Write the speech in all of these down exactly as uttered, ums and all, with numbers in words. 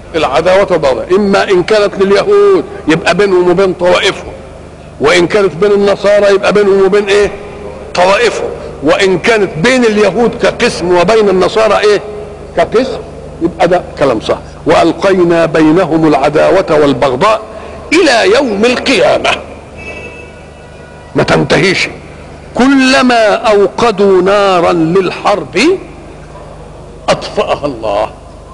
العداوة والبغضاء، إما إن كانت لليهود يبقى بينهم وبين طوائفهم، وإن كانت بين النصارى يبقى بينهم وبين إيه؟ طوائفهم، وإن كانت بين اليهود كقسم وبين النصارى إيه؟ كقسم، يبقى ده كلام صح. وألقينا بينهم العداوة والبغضاء إلى يوم القيامة، ما تنتهيش. كلما أوقدوا نارا للحرب أطفأها الله.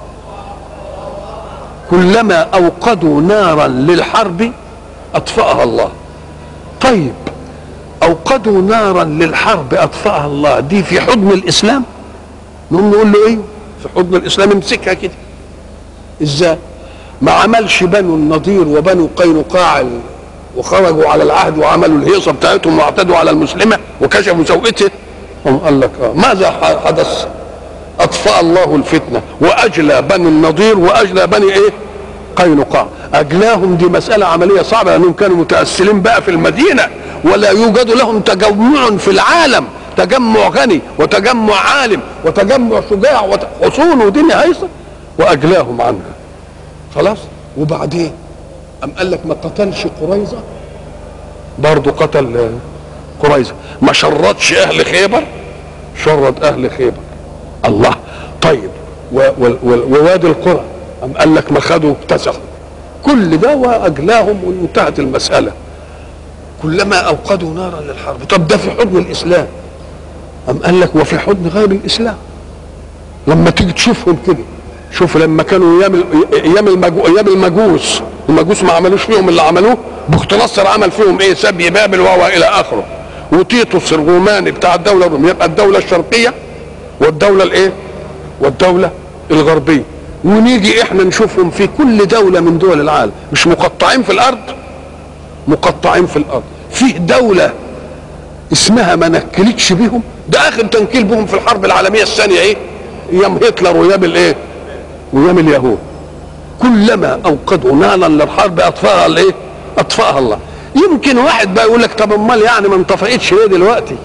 كلما أوقدوا نارا للحرب أطفأها الله. طيب أوقدوا نارا للحرب أطفأها الله، دي في حضن الإسلام؟ نقوم نقول له إيه؟ في حضن الإسلام امسكها كده. إزاي؟ ما عملش بنو النضير وبنو قينقاع وخرجوا على العهد وعملوا الهيصة بتاعتهم واعتدوا على المسلمة وكشفوا سوءته؟ هم قال لك آه. ماذا حدث؟ أطفأ الله الفتنة وأجلى بني النضير وأجلى بني إيه؟ قينقاع. أجلاهم، دي مسألة عملية صعبة لأنهم كانوا متأسلين بقى في المدينة ولا يوجد لهم تجمع في العالم، تجمع غني وتجمع عالم وتجمع شجاع وحصون ودنيا هيصة، وأجلاهم عنها. خلاص. وبعدين أم قال لك ما قتلش قريظة؟ برضه قتل قريظة. ما شردش أهل خيبر؟ شرد أهل خيبر. الله. طيب ووادي القرى أم قال لك ما خدوا اكتسحوا؟ كل ده واجلاهم وانتهت المساله. كلما اوقدوا نارا للحرب. طب ده في حضن الاسلام. أم قال لك وفي حضن غير الاسلام. لما تيجي تشوفهم كده، شوف لما كانوا ايام ايام المجو... ايام المجوس، المجوس ما عملوش فيهم اللي عملوه. بخت نصر عمل فيهم ايه؟ سبي بابل وهو الى اخره. وتيتوس الروماني بتاع الدوله الروميه، يبقى الدوله الشرقيه والدوله الايه؟ والدوله الغربيه. ونيجي احنا نشوفهم في كل دولة من دول العالم، مش مقطعين في الارض؟ مقطعين في الارض. فيه دولة اسمها ما نكلتش بهم، ده اخر تنكيل بهم في الحرب العالمية الثانية ايه؟ ايام هتلر وايام الايه؟ وايام اليهود. كلما اوقدوا نارا للحرب اطفاها الايه؟ اطفاها الله. يمكن واحد بقى يقول لك طب امال يعني ما انطفئتش ليه دلوقتي؟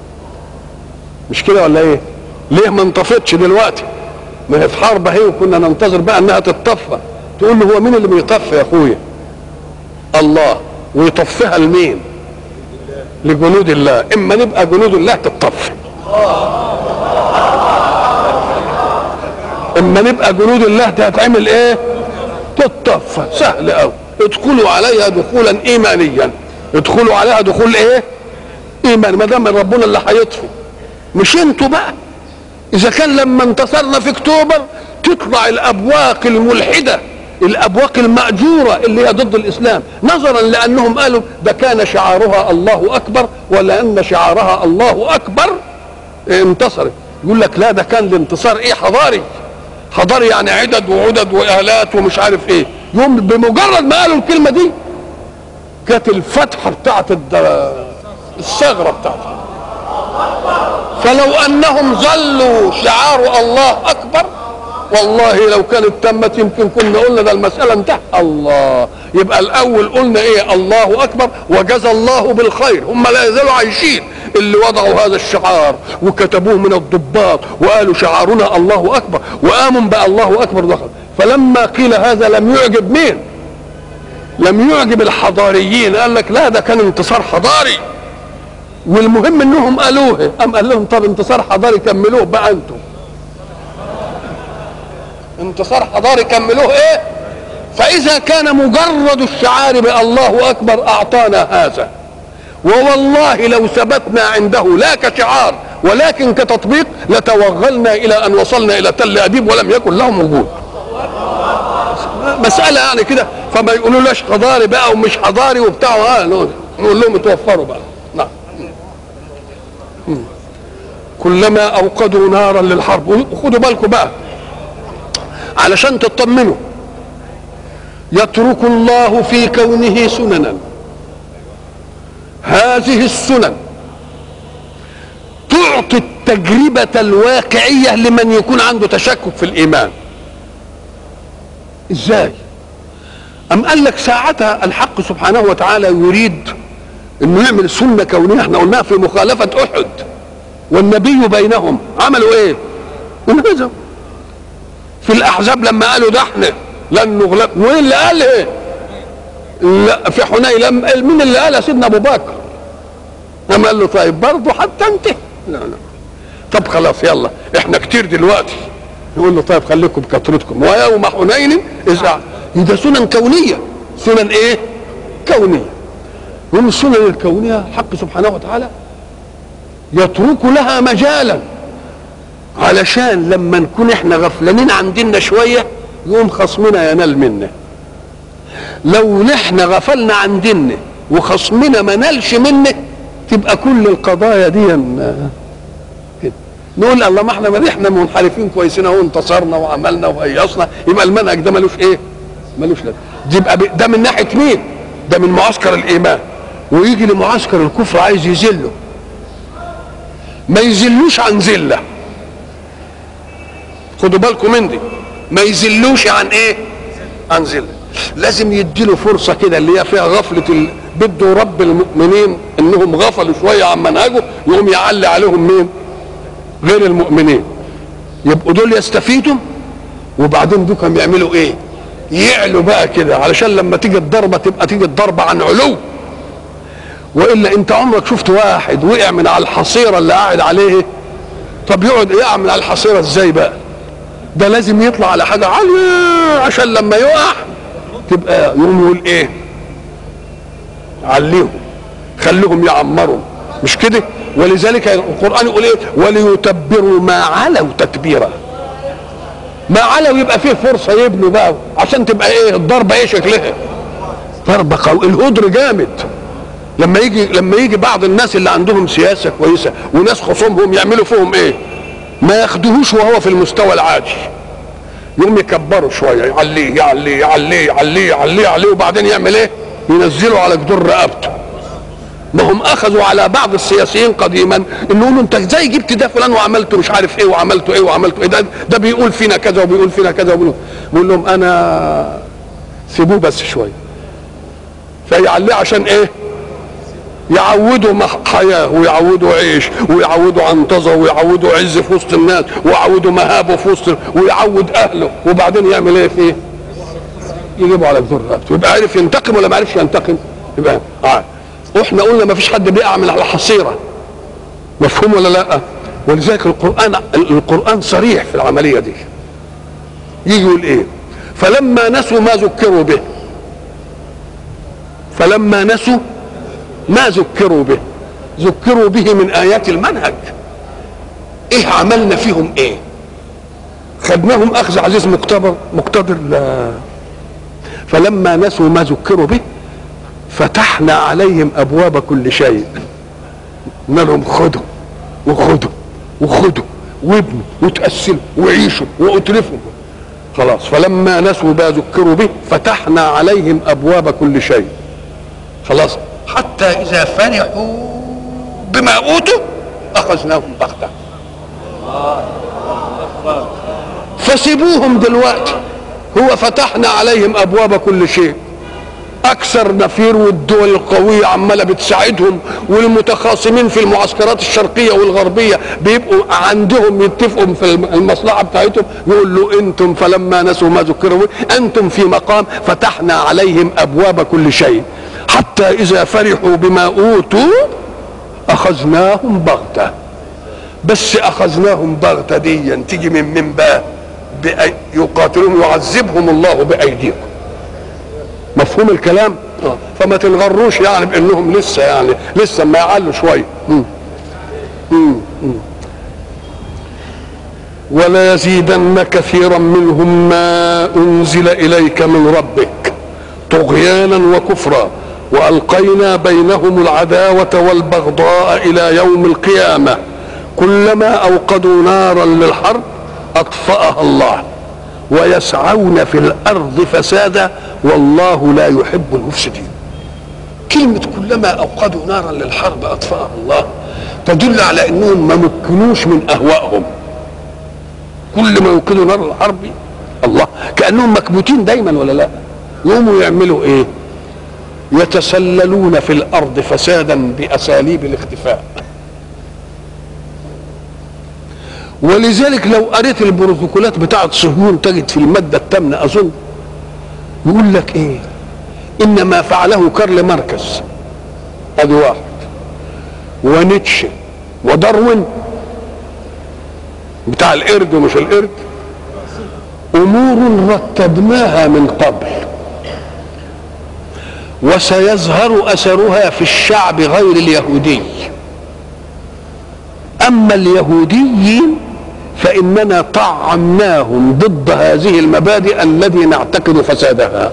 مش كده ولا ايه؟ ليه ما انطفئتش دلوقتي؟ ما هي في حرب اهي وكنا ننتظر بقى انها تتطفى. تقول له هو مين اللي بيطفي يا اخويا؟ الله. ويطفيها لمين؟ لجنود الله. اما نبقى جنود الله تتطفي، اما نبقى جنود الله هتعمل ايه؟ تتطفى. سهل قوي. ادخلوا عليها دخولا ايمانيا. ادخلوا عليها دخول ايه؟ ايمان. ما دام ربنا اللي هيطفي، مش انتوا بقى. إذا كان لما انتصرنا في أكتوبر تطلع الأبواق الملحدة، الأبواق المأجورة اللي هي ضد الإسلام، نظرا لأنهم قالوا ده كان شعارها الله أكبر، ولأن شعارها الله أكبر انتصرت. يقول لك لا، ده كان الانتصار إيه؟ حضاري. حضاري يعني عدد وعدد وآلات ومش عارف إيه. يوم بمجرد ما قالوا الكلمة دي كانت الفتحة بتاعت الثغرة بتاعتها. فلو انهم ظلوا شعار الله اكبر، والله لو كانت تمت يمكن كنا قلنا ده المساله انتهت. الله. يبقى الاول قلنا ايه؟ الله اكبر وجزى الله بالخير. هم لا يزالوا عايشين اللي وضعوا هذا الشعار وكتبوه من الضباط وقالوا شعارنا الله اكبر، وقاموا بقى الله اكبر دخل. فلما قيل هذا لم يعجب مين؟ لم يعجب الحضاريين. قال لك لا، ده كان انتصار حضاري، والمهم انهم قالوه. ام قال لهم طب انتصار حضاري كملوه بقى انتم. انتصار حضاري كملوه ايه؟ فاذا كان مجرد الشعار بالله اكبر اعطانا هذا، ووالله لو ثبتنا عنده لا كشعار ولكن كتطبيق لتوغلنا الى ان وصلنا الى تل ابيب ولم يكن لهم وجود. مساله يعني كده. فما يقولوا لاش حضاري بقى ومش حضاري وبتاع، اه نقول لهم اتوفروا بقى. نعم. كلما اوقدوا نارا للحرب. خدوا بالكم بقى علشان تطمنوا. يترك الله في كونه سننا، هذه السنن تعطي التجربة الواقعية لمن يكون عنده تشكك في الإيمان. إزاي؟ أم قال لك ساعتها الحق سبحانه وتعالى يريد إنه يعمل سنة كونية. احنا قلناها في مخالفة أحد والنبي بينهم. عملوا إيه؟ انهزموا. في الأحزاب لما قالوا ده احنا لن نغلب. مين اللي قال ايه؟ لا في حنين. لم مين اللي قال؟ سيدنا ابو بكر. لما قال له طيب برضه حتى انت؟ لا لا. طب خلاص يلا احنا كتير دلوقتي. يقول له طيب خليكم بكثرتكم. ويوم حنين اذا ده سنن كونيه. سنن ايه؟ كونيه. ومن السنن الكونيه حق سبحانه وتعالى يترك لها مجالا علشان لما نكون احنا غفلانين عندنا شويه يقوم خصمنا ينال منا. لو نحن غفلنا عن ديننا وخصمنا ما نالش منه تبقى كل القضايا دي كده. نقول الله ما احنا ما احنا منحرفين كويسين اهو انتصرنا وعملنا وهيصنا، يبقى المنهج ده ملوش ايه؟ ملوش لازمه. يبقى ده من ناحيه مين؟ ده من معسكر الايمان. ويجي لمعسكر الكفر عايز يذله، ما يذلوش عن ذله. خدوا بالكم من دي، ما يذلوش عن ايه؟ عن ذله. لازم يديله فرصه كده اللي هي فيها غفله ال... بده رب المؤمنين انهم غفلوا شويه عن منهجه، يقوم يعلي عليهم مين؟ غير المؤمنين. يبقوا دول يستفيدوا، وبعدين دول كانوا يعملوا ايه؟ يعلوا بقى كده علشان لما تيجي الضربه تبقى تيجي الضربه عن علو. والا انت عمرك شفت واحد وقع من على الحصيره اللي قاعد عليه؟ طب يقعد يقع من على الحصيره ازاي بقى؟ ده لازم يطلع على حاجه عاليه عشان لما يقع تبقى يقوم يقول ايه؟ عليهم، خليهم يعمروا، مش كده؟ ولذلك القرآن يقول ايه؟ وليتبروا ما علوا تتبيرا. ما علوا يبقى فيه فرصة يبنوا بقى عشان تبقى ايه الضربة؟ ايه شكلها؟ ضربة قوي. الهدر جامد. لما يجي لما يجي بعض الناس اللي عندهم سياسة كويسة وناس خصومهم يعملوا فيهم ايه؟ ما ياخدوهوش وهو في المستوى العادي، يقوم يكبروا شوية، يعليه يعليه يعليه يعليه يعليه يعليه وبعدين يعمل ايه؟ ينزلوا على جدور رقبته. ما هم اخذوا على بعض السياسيين قديما انه يقولوا انت ازاي جبت ده فلان وعملته مش عارف ايه وعملته ايه وعملته ايه، ده, ده بيقول فينا كذا وبيقول فينا كذا وبيقول بيقول لهم انا سيبوه بس شويه. فيعليه عشان ايه؟ يعودوا حياه ويعودوا عيش ويعودوا عنطزه ويعودوا عز في وسط الناس ويعودوا مهابه في وسط ويعود اهله، وبعدين يعمل ايه فيه؟ يجيبوا على جدور رقبته. يبقى عارف ينتقم ولا ما عرفش ينتقم؟ يبقى اه واحنا قلنا ما فيش حد بيقع من على حصيره، مفهوم ولا لا؟ ولذلك القران القران صريح في العمليه دي. يجي يقول ايه؟ فلما نسوا ما ذكروا به، فلما نسوا ما ذكروا به، ذكروا به من ايات المنهج. ايه عملنا فيهم ايه؟ خدناهم اخذ عزيز مقتدر مقتدر لا. فلما نسوا ما ذكروا به فتحنا عليهم ابواب كل شيء. قلنا لهم خدوا وخدوا وخدوا وابنوا وتأسلوا وعيشوا واتلفوا. خلاص. فلما نسوا ما ذكروا به فتحنا عليهم ابواب كل شيء. خلاص. حتى اذا فرحوا بما اوتوا اخذناهم بغته. فسيبوهم دلوقتي. هو فتحنا عليهم ابواب كل شيء. اكثر نفير والدول القويه عماله بتساعدهم، والمتخاصمين في المعسكرات الشرقيه والغربيه بيبقوا عندهم يتفقوا في المصلحه بتاعتهم. يقول له انتم فلما نسوا ما ذكروا به انتم في مقام فتحنا عليهم ابواب كل شيء حتى اذا فرحوا بما اوتوا اخذناهم بغته. بس اخذناهم بغته دي تيجي من من بقى يقاتلون يعذبهم الله بايديكم. مفهوم الكلام؟ آه. فما تنغروش يعني بانهم لسه يعني لسه ما يعلوا شويه. مم. مم. مم. ولا يزيدن كثيرا منهم ما انزل اليك من ربك طغيانا وكفرا والقينا بينهم العداوه والبغضاء الى يوم القيامه كلما اوقدوا نارا للحرب اطفاها الله ويسعون في الارض فسادا والله لا يحب المفسدين. كلمه كلما اوقدوا نارا للحرب اطفاها الله تدل على انهم ما مكنوش من اهوائهم. كل ما يوقدوا نار الحرب الله كانهم مكبوتين دايما ولا لا؟ يقوموا يعملوا ايه؟ يتسللون في الارض فسادا باساليب الاختفاء. ولذلك لو قريت البروتوكولات بتاعه صهيون تجد في الماده الثامنه اظن يقول لك ايه؟ ان ما فعله كارل ماركس ادي واحد، ونيتشه، وداروين بتاع القرد ومش القرد، امور رتبناها من قبل وسيظهر اثرها في الشعب غير اليهودي. اما اليهوديين فاننا طعمناهم ضد هذه المبادئ الذي نعتقد فسادها.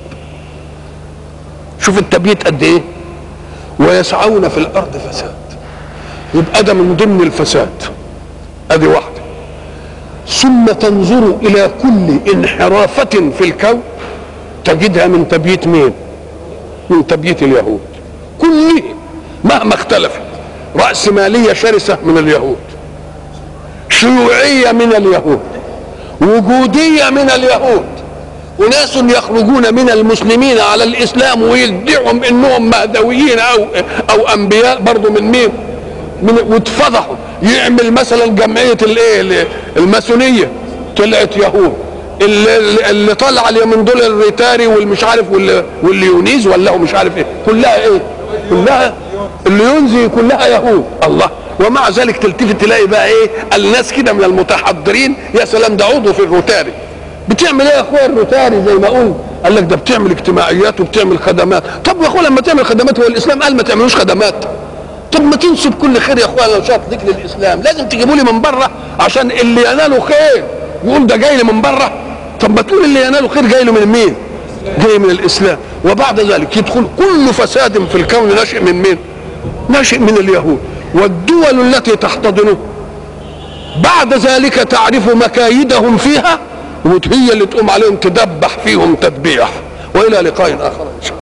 شوف التبييت قد ايه؟ ويسعون في الارض فساد، يبقى ده من ضمن الفساد، ادي واحده. ثم تنظر الى كل انحرافه في الكون تجدها من تبييت مين؟ من تبييت اليهود كله مهما اختلفت. رأسمالية شرسة من اليهود، شيوعية من اليهود، وجودية من اليهود، وناس يخرجون من المسلمين على الإسلام ويدعهم إنهم مهدويين أو أو أنبياء برضو من مين؟ من واتفضحوا. يعمل مثلا جمعية الإيه؟ الماسونية طلعت يهود، اللي, اللي طلع اليومين دول الريتاري والمش عارف والليونيز ولا هو مش عارف ايه، كلها ايه؟ كلها الليونزي كلها يهود. الله. ومع ذلك تلتفت تلاقي بقى ايه؟ الناس كده من المتحضرين، يا سلام ده عضو في الروتاري. بتعمل ايه يا اخويا الروتاري؟ زي ما قلت قال لك ده بتعمل اجتماعيات وبتعمل خدمات. طب يا اخويا لما تعمل خدمات، هو الاسلام قال ما تعملوش خدمات؟ طب ما تنسب كل خير يا اخويا لو شاط ليك للاسلام، لازم تجيبوا لي من بره عشان اللي يناله خير يقول ده جاي لي من بره. طب ما تقول اللي يناله خير جاي له من مين؟ جاي من الاسلام. وبعد ذلك يدخل كل فساد في الكون ناشئ من مين؟ ناشئ من اليهود. والدول التي تحتضنه بعد ذلك تعرف مكايدهم فيها، وهي اللي تقوم عليهم تدبح فيهم تدبيح. والى لقاء اخر ان شاء الله.